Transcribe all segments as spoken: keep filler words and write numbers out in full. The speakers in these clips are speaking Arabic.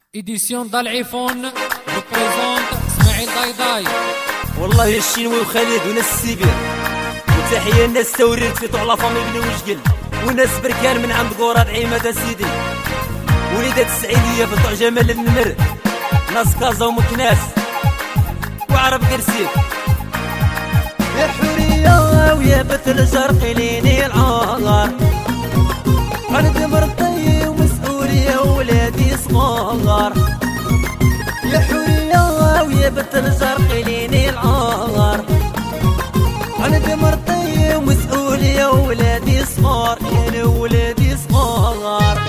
إديسيون ضالعيفون ريبريزونت اسماعيل ضايضاي. والله يا الشينوي وخالد وناس السيبير، وتحية الناس توريد في طعلا فامي بن وجقل، وناس بركان من عند قورات عيمة سيدي، وليدات السعيدية في طع جمال النمر، ناس كازا ومكناس وعرب قرسيك. يا حورية ويا بثل شرقي ليني العار، عند مرتي ومسؤولية وولادي صغار. يا حورية ويا بثل شرقي ليني العار، عند مرتي ومسؤولية وولادي صغار. يعني وولادي صغار.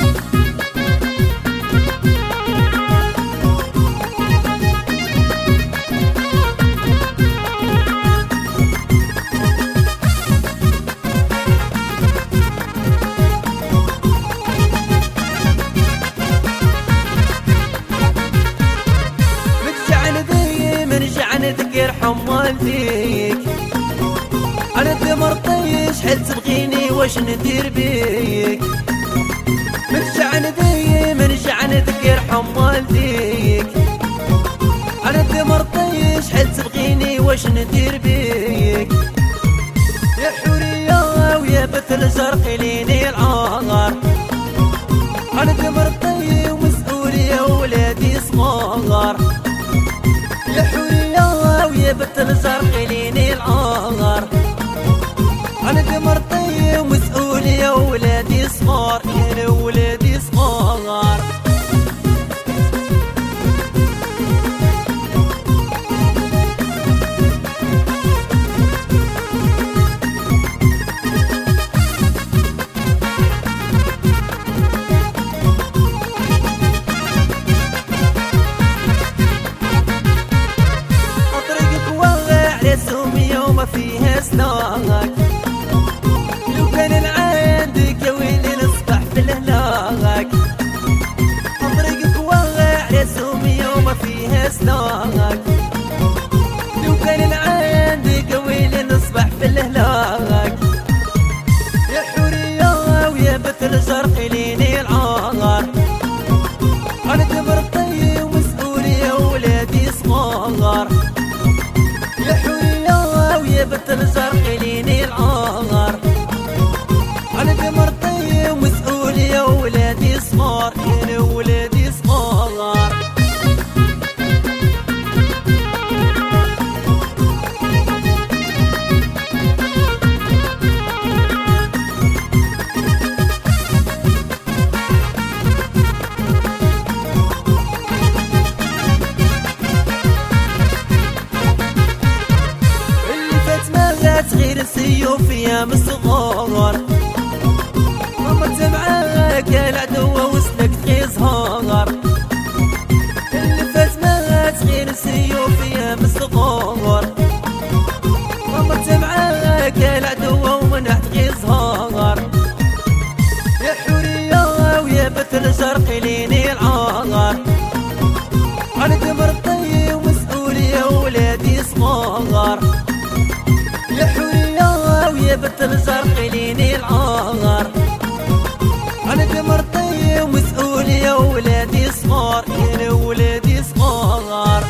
نذكر حمالتيك انا دمرتي شحال تبغيني واش ندير بيك. نرجع نديم نرجع نذكر حمالتيك انا دمرتي شحال تبغيني واش ندير بيك. يا حورية ويا بثل شرقي ليني العار، انا دمرتي ومسؤولية وولادي صغار. يا حورية ويا بثل شرقي ليني العار، انا دمرتي ومسؤولية وولادي صغار. يعني وولادي صغار. وما فيها سلاك، لو كان عندك يا ويلي نصبح في الهلاك. طريقك واقع رسومية وما فيها سلاك، لو كان عندك يا ويلي نصبح في الهلاك. يا حورية ويا بثل شرقي ليني العار، انا دمرتي ومسؤولية وولادي صغار. يا حورية ويا بثل شرقي ليني العار، انا دمرتي ومسؤولية وولادي صغار. يعني وولادي صغار. صغير السيوف يا مصغار، مرت معاك العدوة وسلك تغي زهار. اللي فات مات صغير السيوف يا مصغار، مرت معاك العدوة ومنحت غي زهار. يا حورية ويا بثل شرقي ليني العار، انا دمرتي ومسؤولية وولادي صغار. يا حورية ويا بثل شرقي ليني العار، انا دمرتي ومسؤولية وولادي صغار. يعني وولادي صغار.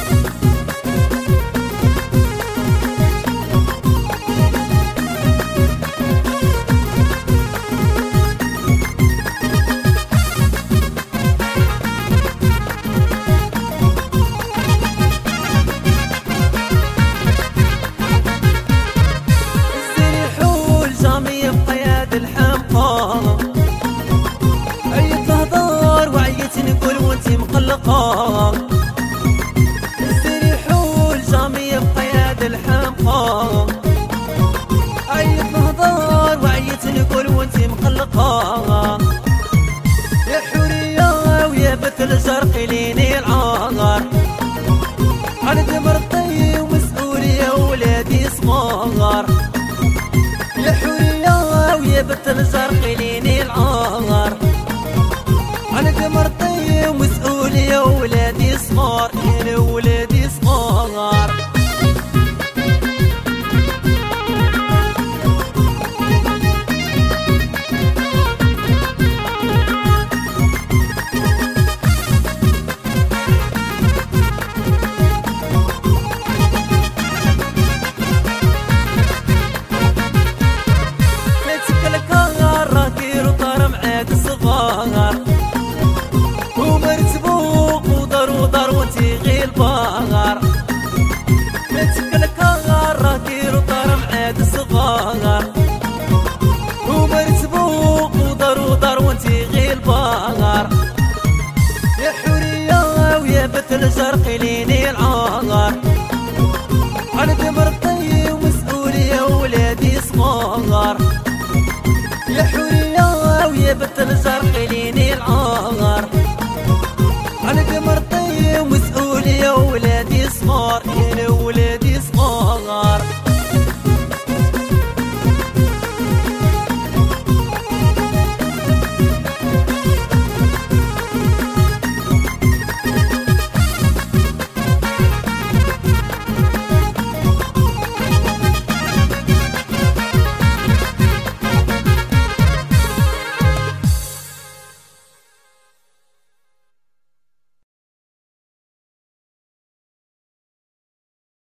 عيت الهضار وعيت نقول وانتي مقلقة، السريح والجامية بقياد الحمقى. عيت الهضار وعيت نقول وانتي مقلقة. يا حورية ويا بثل شرقي ليني العار، انا دمرتي ومسؤولية وولادي صغار. يا حورية ويا بثل شرقي ليني العار، انا دمرتي ومسؤولية وولادي صغار. يعني وولادي صغار. ويا بنت الجرق ليني العار عند مرتي ومسؤولية وولادي صغار يا حورية ويا بنت الجرق ليني